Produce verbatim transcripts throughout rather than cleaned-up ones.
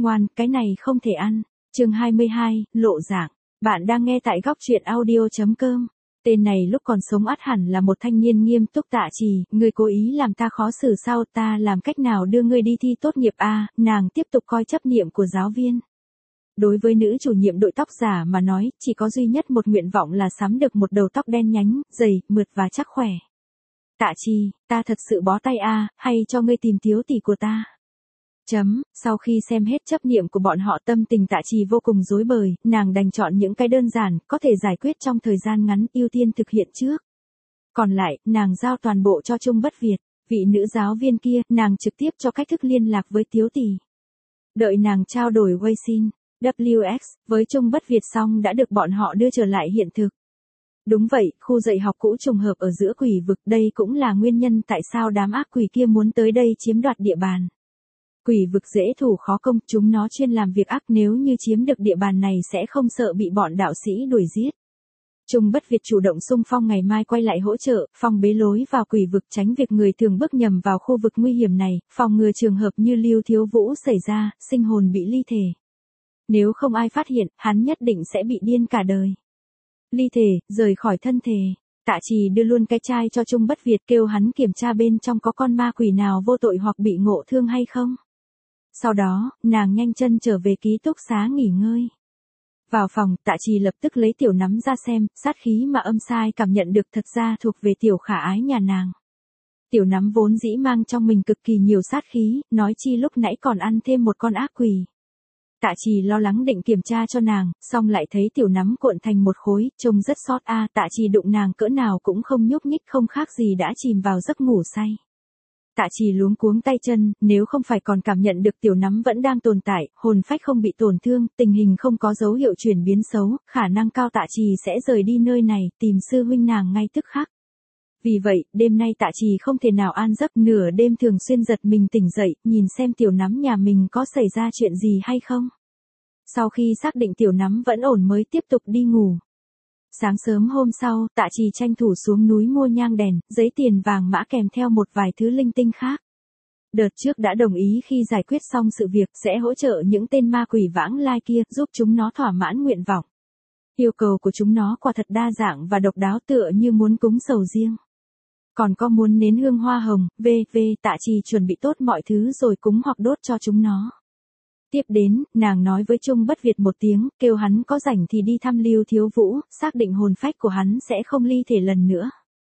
Ngoan, cái này không thể ăn. Chương hai mươi hai, lộ dạng. Bạn đang nghe tại góc truyện audio chấm com. Tên này lúc còn sống ắt hẳn là một thanh niên nghiêm túc. Tạ Trì, ngươi cố ý làm ta khó xử sao, ta làm cách nào đưa ngươi đi thi tốt nghiệp a? Nàng tiếp tục coi chấp niệm của giáo viên. Đối với nữ chủ nhiệm đội tóc giả mà nói, chỉ có duy nhất một nguyện vọng là sắm được một đầu tóc đen nhánh, dày, mượt và chắc khỏe. Tạ Trì, ta thật sự bó tay a, hay cho ngươi tìm thiếu tỷ của ta. Chấm, sau khi xem hết chấp niệm của bọn họ, tâm tình Tạ Trì vô cùng rối bời, nàng đành chọn những cái đơn giản, có thể giải quyết trong thời gian ngắn, ưu tiên thực hiện trước. Còn lại, nàng giao toàn bộ cho Trung Bất Việt, vị nữ giáo viên kia, nàng trực tiếp cho cách thức liên lạc với thiếu tỷ. Đợi nàng trao đổi Weixin, W X, với Trung Bất Việt xong đã được bọn họ đưa trở lại hiện thực. Đúng vậy, khu dạy học cũ trùng hợp ở giữa quỷ vực, đây cũng là nguyên nhân tại sao đám ác quỷ kia muốn tới đây chiếm đoạt địa bàn. Quỷ vực dễ thủ khó công, chúng nó chuyên làm việc ác, nếu như chiếm được địa bàn này sẽ không sợ bị bọn đạo sĩ đuổi giết. Trung Bất Việt chủ động xung phong ngày mai quay lại hỗ trợ, phong bế lối vào quỷ vực, tránh việc người thường bước nhầm vào khu vực nguy hiểm này, phòng ngừa trường hợp như Lưu Thiếu Vũ xảy ra, sinh hồn bị ly thể. Nếu không ai phát hiện, hắn nhất định sẽ bị điên cả đời. Ly thể, rời khỏi thân thể. Tạ Trì đưa luôn cái chai cho Trung Bất Việt, kêu hắn kiểm tra bên trong có con ma quỷ nào vô tội hoặc bị ngộ thương hay không. Sau đó, nàng nhanh chân trở về ký túc xá nghỉ ngơi. Vào phòng, Tạ Trì lập tức lấy tiểu nắm ra xem, sát khí mà âm sai cảm nhận được thật ra thuộc về tiểu khả ái nhà nàng. Tiểu nắm vốn dĩ mang trong mình cực kỳ nhiều sát khí, nói chi lúc nãy còn ăn thêm một con ác quỷ. Tạ Trì lo lắng định kiểm tra cho nàng, xong lại thấy tiểu nắm cuộn thành một khối, trông rất xót a. Tạ Trì đụng nàng cỡ nào cũng không nhúc nhích, không khác gì đã chìm vào giấc ngủ say. Tạ Trì luống cuống tay chân, nếu không phải còn cảm nhận được tiểu nắm vẫn đang tồn tại, hồn phách không bị tổn thương, tình hình không có dấu hiệu chuyển biến xấu, khả năng cao Tạ Trì sẽ rời đi nơi này, tìm sư huynh nàng ngay tức khắc. Vì vậy, đêm nay Tạ Trì không thể nào an giấc, nửa đêm thường xuyên giật mình tỉnh dậy, nhìn xem tiểu nắm nhà mình có xảy ra chuyện gì hay không. Sau khi xác định tiểu nắm vẫn ổn mới tiếp tục đi ngủ. Sáng sớm hôm sau, Tạ Trì tranh thủ xuống núi mua nhang đèn, giấy tiền vàng mã kèm theo một vài thứ linh tinh khác. Đợt trước đã đồng ý khi giải quyết xong sự việc sẽ hỗ trợ những tên ma quỷ vãng lai kia, giúp chúng nó thỏa mãn nguyện vọng. Yêu cầu của chúng nó quả thật đa dạng và độc đáo, tựa như muốn cúng sầu riêng. Còn có muốn nến hương hoa hồng, vân vân. Tạ Trì chuẩn bị tốt mọi thứ rồi cúng hoặc đốt cho chúng nó. Tiếp đến, nàng nói với Trung Bất Việt một tiếng, kêu hắn có rảnh thì đi thăm Lưu Thiếu Vũ, xác định hồn phách của hắn sẽ không ly thể lần nữa.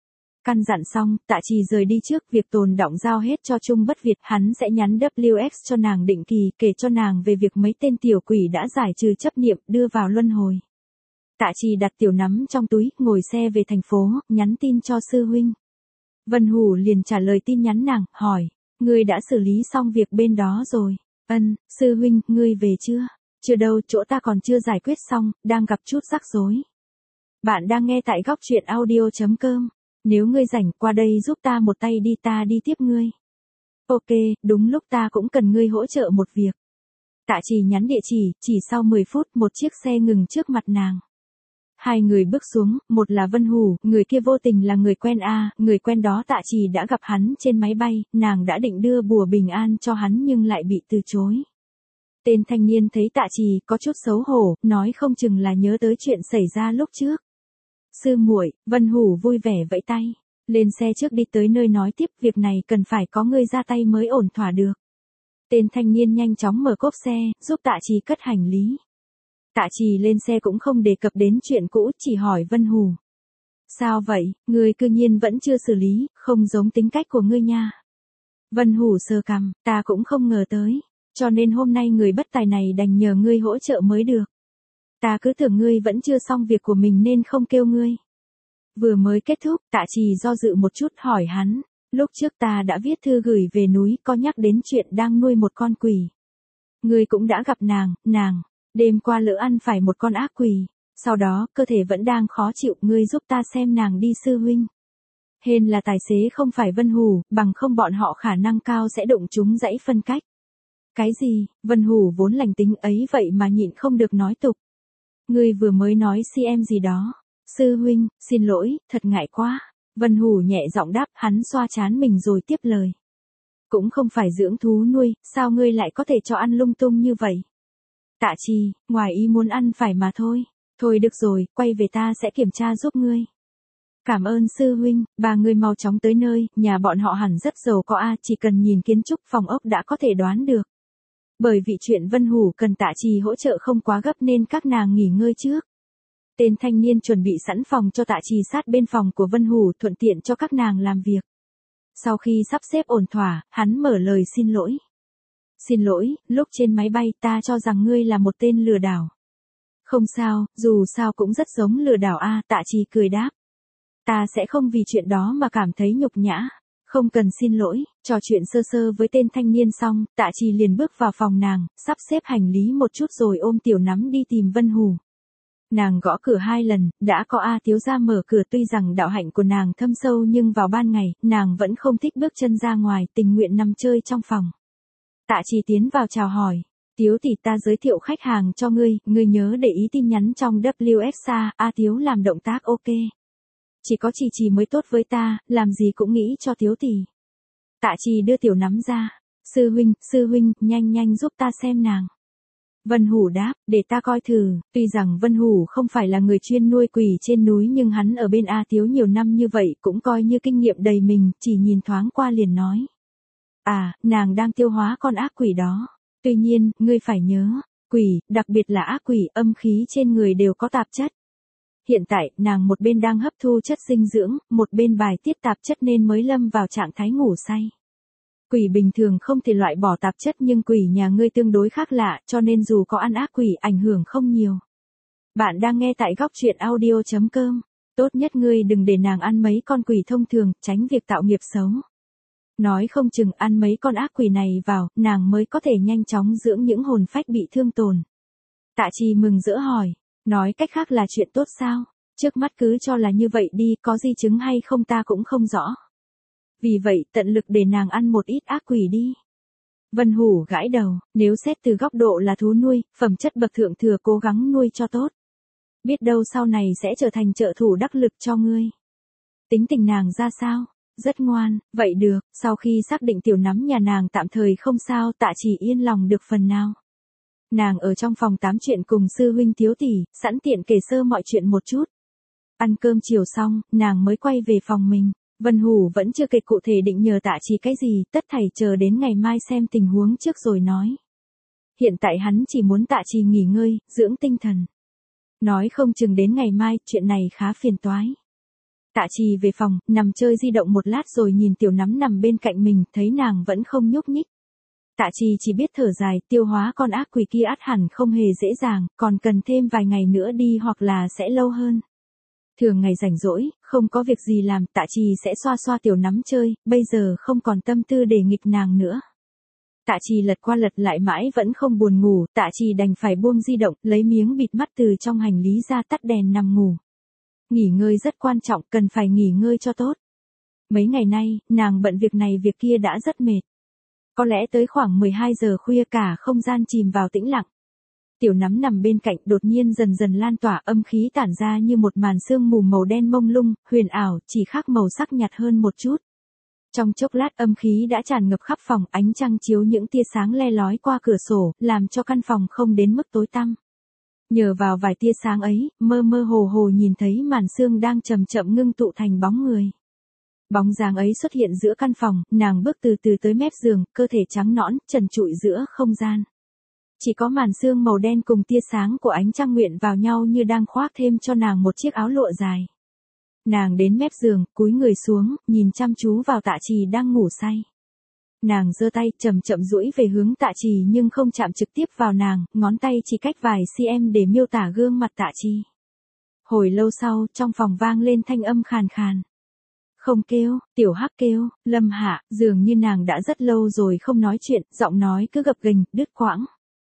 Căn dặn xong, Tạ Trì rời đi trước, việc tồn đọng giao hết cho Trung Bất Việt, hắn sẽ nhắn W X cho nàng định kỳ, kể cho nàng về việc mấy tên tiểu quỷ đã giải trừ chấp niệm, đưa vào luân hồi. Tạ Trì đặt tiểu nắm trong túi, ngồi xe về thành phố, nhắn tin cho sư huynh. Vân Hủ liền trả lời tin nhắn nàng, hỏi, ngươi đã xử lý xong việc bên đó rồi? Ân, sư huynh, ngươi về chưa? Chưa đâu, chỗ ta còn chưa giải quyết xong, đang gặp chút rắc rối. Bạn đang nghe tại góc truyện audio chấm com. Nếu ngươi rảnh, qua đây giúp ta một tay đi, ta đi tiếp ngươi. Ok, đúng lúc ta cũng cần ngươi hỗ trợ một việc. Tạ Trì nhắn địa chỉ, chỉ sau mười phút một chiếc xe ngừng trước mặt nàng. Hai người bước xuống, một là Vân Hủ, người kia vô tình là người quen a, người quen đó Tạ Trì đã gặp hắn trên máy bay, nàng đã định đưa bùa bình an cho hắn nhưng lại bị từ chối. Tên thanh niên thấy Tạ Trì có chút xấu hổ, nói không chừng là nhớ tới chuyện xảy ra lúc trước. Sư muội, Vân Hủ vui vẻ vẫy tay, lên xe trước đi tới nơi nói tiếp, việc này cần phải có người ra tay mới ổn thỏa được. Tên thanh niên nhanh chóng mở cốp xe, giúp Tạ Trì cất hành lý. Tạ Trì lên xe cũng không đề cập đến chuyện cũ, chỉ hỏi Vân Hủ. Sao vậy, ngươi cư nhiên vẫn chưa xử lý, không giống tính cách của ngươi nha. Vân Hủ sờ cằm, ta cũng không ngờ tới, cho nên hôm nay người bất tài này đành nhờ ngươi hỗ trợ mới được. Ta cứ tưởng ngươi vẫn chưa xong việc của mình nên không kêu ngươi. Vừa mới kết thúc, Tạ Trì do dự một chút hỏi hắn, lúc trước ta đã viết thư gửi về núi, có nhắc đến chuyện đang nuôi một con quỷ. Ngươi cũng đã gặp nàng, nàng. Đêm qua lỡ ăn phải một con ác quỷ, sau đó cơ thể vẫn đang khó chịu, ngươi giúp ta xem nàng đi sư huynh. Hên là tài xế không phải Vân Hủ, bằng không bọn họ khả năng cao sẽ đụng chúng dãy phân cách. Cái gì, Vân Hủ vốn lành tính ấy vậy mà nhịn không được nói tục. Ngươi vừa mới nói si em gì đó. Sư huynh, xin lỗi, thật ngại quá. Vân Hủ nhẹ giọng đáp, hắn xoa trán mình rồi tiếp lời. Cũng không phải dưỡng thú nuôi, sao ngươi lại có thể cho ăn lung tung như vậy? Tạ Trì, ngoài ý muốn ăn phải mà thôi. Thôi được rồi, quay về ta sẽ kiểm tra giúp ngươi. Cảm ơn sư huynh, ba người mau chóng tới nơi, nhà bọn họ hẳn rất giàu có a, chỉ cần nhìn kiến trúc phòng ốc đã có thể đoán được. Bởi vì chuyện Vân Hủ cần Tạ Trì hỗ trợ không quá gấp nên các nàng nghỉ ngơi trước. Tên thanh niên chuẩn bị sẵn phòng cho Tạ Trì sát bên phòng của Vân Hủ thuận tiện cho các nàng làm việc. Sau khi sắp xếp ổn thỏa, hắn mở lời xin lỗi. Xin lỗi, lúc trên máy bay ta cho rằng ngươi là một tên lừa đảo. Không sao, dù sao cũng rất giống lừa đảo a, Tạ Trì cười đáp. Ta sẽ không vì chuyện đó mà cảm thấy nhục nhã. Không cần xin lỗi, trò chuyện sơ sơ với tên thanh niên xong, Tạ Trì liền bước vào phòng nàng, sắp xếp hành lý một chút rồi ôm Tiểu Nắm đi tìm Vân Hủ. Nàng gõ cửa hai lần, đã có A thiếu gia mở cửa, tuy rằng đạo hạnh của nàng thâm sâu nhưng vào ban ngày, nàng vẫn không thích bước chân ra ngoài, tình nguyện nằm chơi trong phòng. Tạ Trì tiến vào chào hỏi. Tiếu tỷ, ta giới thiệu khách hàng cho ngươi, ngươi nhớ để ý tin nhắn trong W F xa, A Tiếu làm động tác ok. Chỉ có Trì Trì mới tốt với ta, làm gì cũng nghĩ cho Tiếu tỷ. Tạ Trì đưa Tiểu Nắm ra. Sư huynh, sư huynh, nhanh nhanh giúp ta xem nàng. Vân Hủ đáp, để ta coi thử. Tuy rằng Vân Hủ không phải là người chuyên nuôi quỷ trên núi nhưng hắn ở bên A Tiếu nhiều năm như vậy cũng coi như kinh nghiệm đầy mình, chỉ nhìn thoáng qua liền nói. À, nàng đang tiêu hóa con ác quỷ đó. Tuy nhiên, ngươi phải nhớ, quỷ, đặc biệt là ác quỷ, âm khí trên người đều có tạp chất. Hiện tại, nàng một bên đang hấp thu chất dinh dưỡng, một bên bài tiết tạp chất nên mới lâm vào trạng thái ngủ say. Quỷ bình thường không thể loại bỏ tạp chất nhưng quỷ nhà ngươi tương đối khác lạ, cho nên dù có ăn ác quỷ ảnh hưởng không nhiều. Bạn đang nghe tại góc truyện audio chấm com. Tốt nhất ngươi đừng để nàng ăn mấy con quỷ thông thường, tránh việc tạo nghiệp xấu. Nói không chừng ăn mấy con ác quỷ này vào, nàng mới có thể nhanh chóng dưỡng những hồn phách bị thương tổn. Tạ Trì mừng rỡ hỏi, nói cách khác là chuyện tốt sao? Trước mắt cứ cho là như vậy đi, có di chứng hay không ta cũng không rõ. Vì vậy, tận lực để nàng ăn một ít ác quỷ đi. Vân Hủ gãi đầu, nếu xét từ góc độ là thú nuôi, phẩm chất bậc thượng thừa cố gắng nuôi cho tốt. Biết đâu sau này sẽ trở thành trợ thủ đắc lực cho ngươi. Tính tình nàng ra sao? Rất ngoan, vậy được, sau khi xác định Tiểu Nắm nhà nàng tạm thời không sao, Tạ Trì yên lòng được phần nào. Nàng ở trong phòng tám chuyện cùng sư huynh Tiếu tỷ, sẵn tiện kể sơ mọi chuyện một chút. Ăn cơm chiều xong, nàng mới quay về phòng mình. Vân Hủ vẫn chưa kể cụ thể định nhờ Tạ Trì cái gì, tất thảy chờ đến ngày mai xem tình huống trước rồi nói. Hiện tại hắn chỉ muốn Tạ Trì nghỉ ngơi, dưỡng tinh thần. Nói không chừng đến ngày mai, chuyện này khá phiền toái. Tạ Trì về phòng, nằm chơi di động một lát rồi nhìn Tiểu Nắm nằm bên cạnh mình, thấy nàng vẫn không nhúc nhích. Tạ Trì chỉ biết thở dài, tiêu hóa con ác quỷ kia ắt hẳn không hề dễ dàng, còn cần thêm vài ngày nữa đi hoặc là sẽ lâu hơn. Thường ngày rảnh rỗi, không có việc gì làm, Tạ Trì sẽ xoa xoa Tiểu Nắm chơi, bây giờ không còn tâm tư để nghịch nàng nữa. Tạ Trì lật qua lật lại mãi vẫn không buồn ngủ, Tạ Trì đành phải buông di động, lấy miếng bịt mắt từ trong hành lý ra, tắt đèn nằm ngủ. Nghỉ ngơi rất quan trọng, cần phải nghỉ ngơi cho tốt. Mấy ngày nay, nàng bận việc này việc kia đã rất mệt. Có lẽ tới khoảng mười hai giờ khuya cả không gian chìm vào tĩnh lặng. Tiểu Nắm nằm bên cạnh đột nhiên dần dần lan tỏa, âm khí tản ra như một màn sương mù màu đen mông lung, huyền ảo, chỉ khác màu sắc nhạt hơn một chút. Trong chốc lát âm khí đã tràn ngập khắp phòng, ánh trăng chiếu những tia sáng le lói qua cửa sổ, làm cho căn phòng không đến mức tối tăm. Nhờ vào vài tia sáng ấy, mơ mơ hồ hồ nhìn thấy màn sương đang chậm chậm ngưng tụ thành bóng người. Bóng dáng ấy xuất hiện giữa căn phòng, nàng bước từ từ tới mép giường, cơ thể trắng nõn, trần trụi giữa không gian. Chỉ có màn sương màu đen cùng tia sáng của ánh trăng nguyện vào nhau như đang khoác thêm cho nàng một chiếc áo lụa dài. Nàng đến mép giường, cúi người xuống, nhìn chăm chú vào Tạ Trì đang ngủ say. Nàng giơ tay chậm chậm duỗi về hướng Tạ Trì nhưng không chạm trực tiếp vào nàng, ngón tay chỉ cách vài cm để miêu tả gương mặt Tạ Trì. Hồi lâu sau, trong phòng vang lên thanh âm khàn khàn. Không kêu, Tiểu Hắc kêu, Lâm Hạ, dường như nàng đã rất lâu rồi không nói chuyện, giọng nói cứ gập ghềnh, đứt quãng.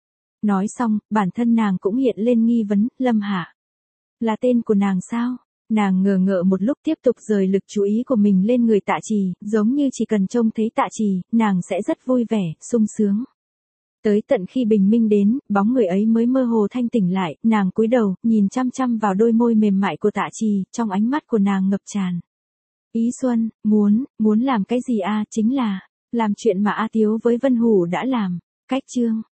Nói xong, bản thân nàng cũng hiện lên nghi vấn, Lâm Hạ. Là tên của nàng sao? Nàng ngờ ngợ một lúc tiếp tục rời lực chú ý của mình lên người Tạ Trì, giống như chỉ cần trông thấy Tạ Trì, nàng sẽ rất vui vẻ, sung sướng. Tới tận khi bình minh đến, bóng người ấy mới mơ hồ thanh tỉnh lại, nàng cúi đầu, nhìn chăm chăm vào đôi môi mềm mại của Tạ Trì, trong ánh mắt của nàng ngập tràn. Ý xuân, muốn, muốn làm cái gì a à, chính là, Làm chuyện mà A Tiếu với Vân Hủ đã làm. Cách chương